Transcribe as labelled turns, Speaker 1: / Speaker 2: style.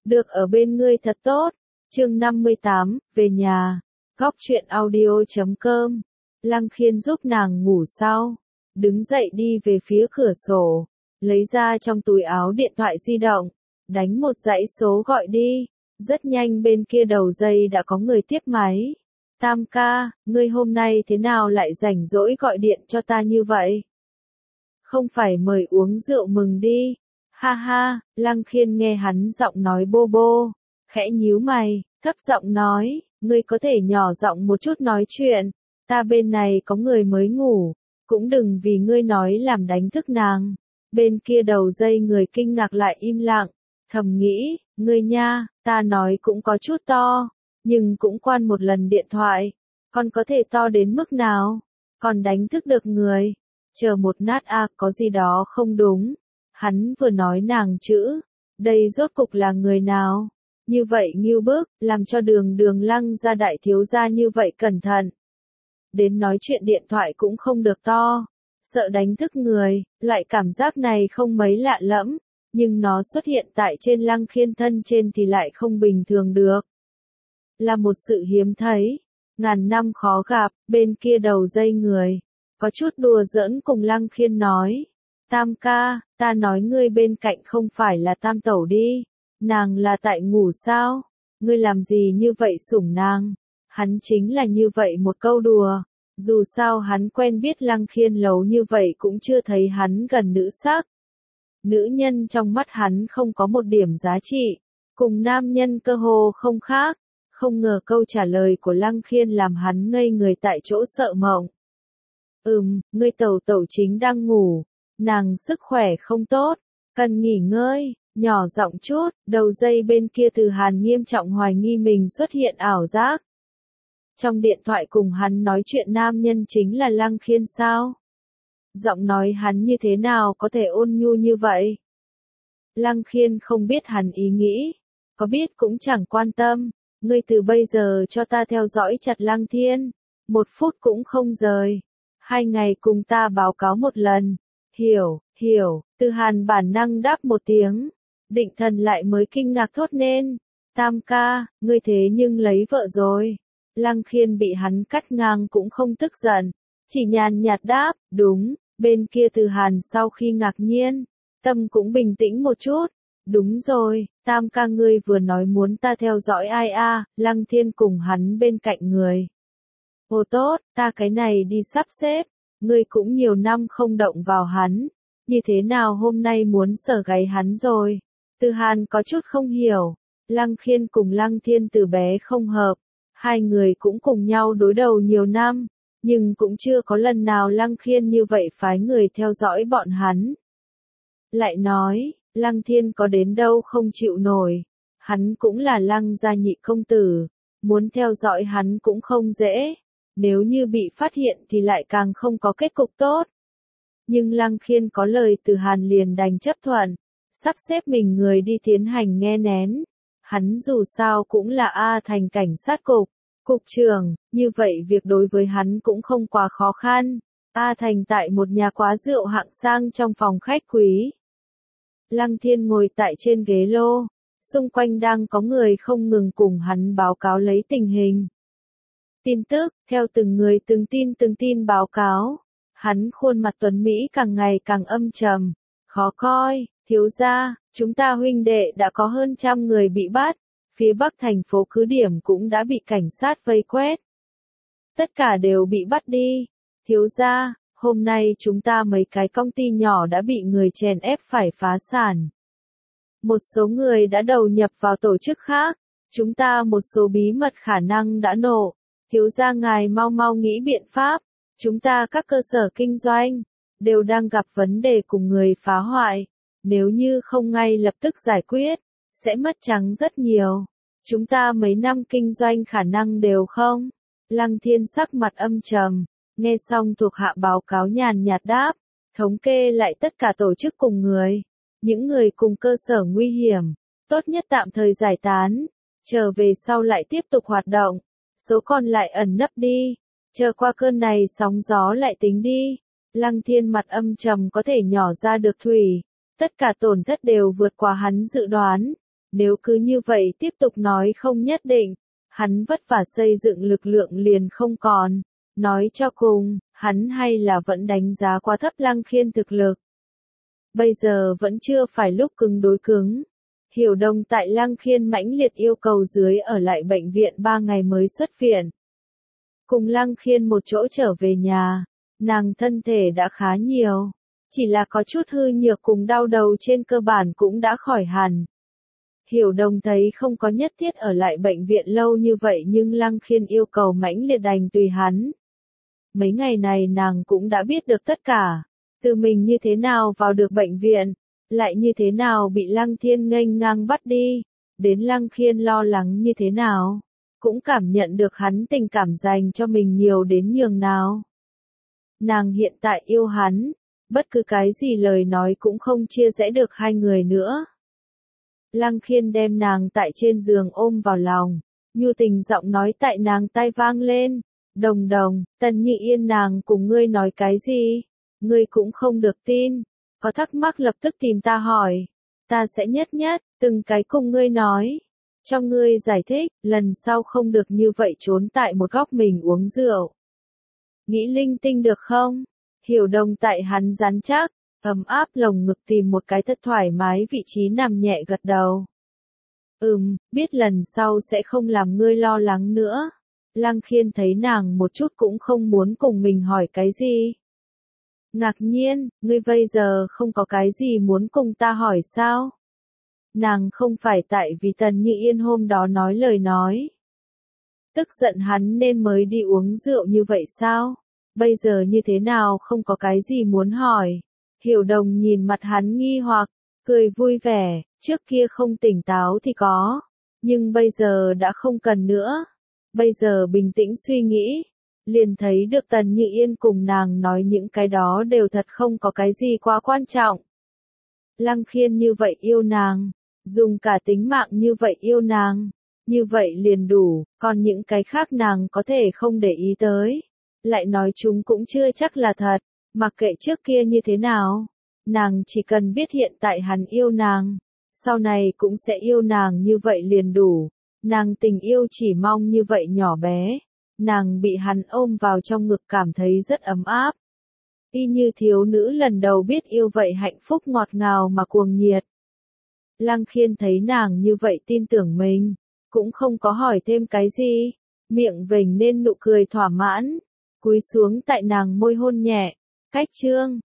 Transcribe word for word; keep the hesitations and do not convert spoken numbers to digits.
Speaker 1: được ở bên ngươi thật tốt. Chương năm mươi tám, về nhà. Góc truyện audio chấm com. Lăng Khiên giúp nàng ngủ sau, đứng dậy đi về phía cửa sổ, lấy ra trong túi áo điện thoại di động, đánh một dãy số gọi đi. Rất nhanh bên kia đầu dây đã có người tiếp máy. Tam ca, ngươi hôm nay thế nào lại rảnh rỗi gọi điện cho ta như vậy? Không phải mời uống rượu mừng đi. Ha ha, Lăng Khiên nghe hắn giọng nói bô bô, khẽ nhíu mày, thấp giọng nói, ngươi có thể nhỏ giọng một chút nói chuyện, ta bên này có người mới ngủ, cũng đừng vì ngươi nói làm đánh thức nàng. Bên kia đầu dây người kinh ngạc lại im lặng, thầm nghĩ, ngươi nha, ta nói cũng có chút to, nhưng cũng quan một lần điện thoại, còn có thể to đến mức nào, còn đánh thức được người. Chờ một nát a à, có gì đó không đúng. Hắn vừa nói nàng chữ, đây rốt cục là người nào? Như vậy nghiêu bức, làm cho đường đường Lăng gia đại thiếu gia như vậy cẩn thận. Đến nói chuyện điện thoại cũng không được to, sợ đánh thức người, loại cảm giác này không mấy lạ lẫm, nhưng nó xuất hiện tại trên Lăng Khiên thân trên thì lại không bình thường được. Là một sự hiếm thấy, ngàn năm khó gặp. Bên kia đầu dây người, có chút đùa giỡn cùng Lăng Khiên nói, Tam ca, ta nói ngươi bên cạnh không phải là Tam tẩu đi, nàng là tại ngủ sao, ngươi làm gì như vậy sủng nàng. Hắn chính là như vậy một câu đùa, dù sao hắn quen biết Lăng Khiên lâu như vậy cũng chưa thấy hắn gần nữ sắc. Nữ nhân trong mắt hắn không có một điểm giá trị, cùng nam nhân cơ hồ không khác. Không ngờ câu trả lời của Lăng Khiên làm hắn ngây người tại chỗ sợ mộng. Ừm, ngươi tẩu tẩu chính đang ngủ, nàng sức khỏe không tốt, cần nghỉ ngơi. Nhỏ giọng chút, đầu dây bên kia Từ Hàn nghiêm trọng hoài nghi mình xuất hiện ảo giác. Trong điện thoại cùng hắn nói chuyện nam nhân chính là Lăng Khiên sao? Giọng nói hắn như thế nào có thể ôn nhu như vậy? Lăng Khiên không biết hắn ý nghĩ, có biết cũng chẳng quan tâm. Ngươi từ bây giờ cho ta theo dõi chặt Lăng Thiên, một phút cũng không rời. Hai ngày cùng ta báo cáo một lần. Hiểu, hiểu. Từ Hàn bản năng đáp một tiếng. Định Thần lại mới kinh ngạc thốt nên, Tam ca, ngươi thế nhưng lấy vợ rồi. Lăng Khiên bị hắn cắt ngang cũng không tức giận, chỉ nhàn nhạt đáp, đúng. Bên kia Từ Hàn sau khi ngạc nhiên, tâm cũng bình tĩnh một chút. Đúng rồi, Tam ca ngươi vừa nói muốn ta theo dõi ai a? À? Lăng Thiên cùng hắn bên cạnh người. Ồ tốt, ta cái này đi sắp xếp, ngươi cũng nhiều năm không động vào hắn, như thế nào hôm nay muốn sờ gáy hắn rồi? Từ Hàn có chút không hiểu, Lăng Khiên cùng Lăng Thiên từ bé không hợp, hai người cũng cùng nhau đối đầu nhiều năm, nhưng cũng chưa có lần nào Lăng Khiên như vậy phái người theo dõi bọn hắn. Lại nói, Lăng Thiên có đến đâu không chịu nổi, hắn cũng là Lăng gia nhị công tử, muốn theo dõi hắn cũng không dễ, nếu như bị phát hiện thì lại càng không có kết cục tốt. Nhưng Lăng Khiên có lời Từ Hàn liền đành chấp thuận, sắp xếp mình người đi tiến hành nghe nén. Hắn dù sao cũng là A Thành cảnh sát cục, cục trưởng, như vậy việc đối với hắn cũng không quá khó khăn. A Thành tại một nhà quán rượu hạng sang trong phòng khách quý. Lăng Thiên ngồi tại trên ghế lô, xung quanh đang có người không ngừng cùng hắn báo cáo lấy tình hình. Tin tức, theo từng người từng tin từng tin báo cáo, hắn khuôn mặt tuấn Mỹ càng ngày càng âm trầm, khó coi. Thiếu gia, chúng ta huynh đệ đã có hơn trăm người bị bắt, phía bắc thành phố cứ điểm cũng đã bị cảnh sát vây quét. Tất cả đều bị bắt đi. Thiếu gia, hôm nay chúng ta mấy cái công ty nhỏ đã bị người chèn ép phải phá sản. Một số người đã đầu nhập vào tổ chức khác, chúng ta một số bí mật khả năng đã nổ. Thiếu gia ngài mau mau nghĩ biện pháp, chúng ta các cơ sở kinh doanh, đều đang gặp vấn đề cùng người phá hoại. Nếu như không ngay lập tức giải quyết, sẽ mất trắng rất nhiều. Chúng ta mấy năm kinh doanh khả năng đều không. Lăng Thiên sắc mặt âm trầm, nghe xong thuộc hạ báo cáo nhàn nhạt đáp, thống kê lại tất cả tổ chức cùng người. Những người cùng cơ sở nguy hiểm, tốt nhất tạm thời giải tán, trở về sau lại tiếp tục hoạt động. Số còn lại ẩn nấp đi, chờ qua cơn này sóng gió lại tính đi. Lăng Thiên mặt âm trầm có thể nhỏ ra được thủy. Tất cả tổn thất đều vượt qua hắn dự đoán. Nếu cứ như vậy tiếp tục nói không nhất định, hắn vất vả xây dựng lực lượng liền không còn. Nói cho cùng, hắn hay là vẫn đánh giá quá thấp Lăng Khiên thực lực. Bây giờ vẫn chưa phải lúc cứng đối cứng. Hiểu Đông tại Lăng Khiên mãnh liệt yêu cầu dưới ở lại bệnh viện ba ngày mới xuất viện. Cùng Lăng Khiên một chỗ trở về nhà, nàng thân thể đã khá nhiều. Chỉ là có chút hư nhược cùng đau đầu trên cơ bản cũng đã khỏi hẳn. Hiểu Đông thấy không có nhất thiết ở lại bệnh viện lâu như vậy nhưng Lăng Khiên yêu cầu mãnh liệt đành tùy hắn. Mấy ngày này nàng cũng đã biết được tất cả. Từ mình như thế nào vào được bệnh viện, lại như thế nào bị Lăng Thiên nghênh ngang bắt đi, đến Lăng Khiên lo lắng như thế nào, cũng cảm nhận được hắn tình cảm dành cho mình nhiều đến nhường nào. Nàng hiện tại yêu hắn, bất cứ cái gì lời nói cũng không chia rẽ được hai người nữa. Lăng Khiên đem nàng tại trên giường ôm vào lòng, nhu tình giọng nói tại nàng tai vang lên, Đồng Đồng, Tần Như Yên nàng cùng ngươi nói cái gì? Ngươi cũng không được tin, có thắc mắc lập tức tìm ta hỏi, ta sẽ nhất nhất, từng cái cùng ngươi nói, cho ngươi giải thích, lần sau không được như vậy trốn tại một góc mình uống rượu. Nghĩ linh tinh được không? Hiểu Đông tại hắn rắn chắc, ấm áp lồng ngực tìm một cái thật thoải mái vị trí nằm nhẹ gật đầu. Ừm, biết lần sau sẽ không làm ngươi lo lắng nữa. Lăng Khiên thấy nàng một chút cũng không muốn cùng mình hỏi cái gì. Ngạc nhiên, ngươi bây giờ không có cái gì muốn cùng ta hỏi sao? Nàng không phải tại vì Tần Như Yên hôm đó nói lời nói. Tức giận hắn nên mới đi uống rượu như vậy sao? Bây giờ như thế nào không có cái gì muốn hỏi? Hiểu Đồng nhìn mặt hắn nghi hoặc, cười vui vẻ, trước kia không tỉnh táo thì có, nhưng bây giờ đã không cần nữa. Bây giờ bình tĩnh suy nghĩ, liền thấy được Tần Như Yên cùng nàng nói những cái đó đều thật không có cái gì quá quan trọng. Lăng Khiên như vậy yêu nàng, dùng cả tính mạng như vậy yêu nàng, như vậy liền đủ, còn những cái khác nàng có thể không để ý tới. Lại nói chúng cũng chưa chắc là thật, mặc kệ trước kia như thế nào, nàng chỉ cần biết hiện tại hắn yêu nàng, sau này cũng sẽ yêu nàng như vậy liền đủ. Nàng tình yêu chỉ mong như vậy nhỏ bé, nàng bị hắn ôm vào trong ngực cảm thấy rất ấm áp. Y như thiếu nữ lần đầu biết yêu vậy hạnh phúc ngọt ngào mà cuồng nhiệt. Lăng Khiên thấy nàng như vậy tin tưởng mình, cũng không có hỏi thêm cái gì, miệng vểnh nên nụ cười thỏa mãn, cúi xuống tại nàng môi hôn nhẹ, cách chương.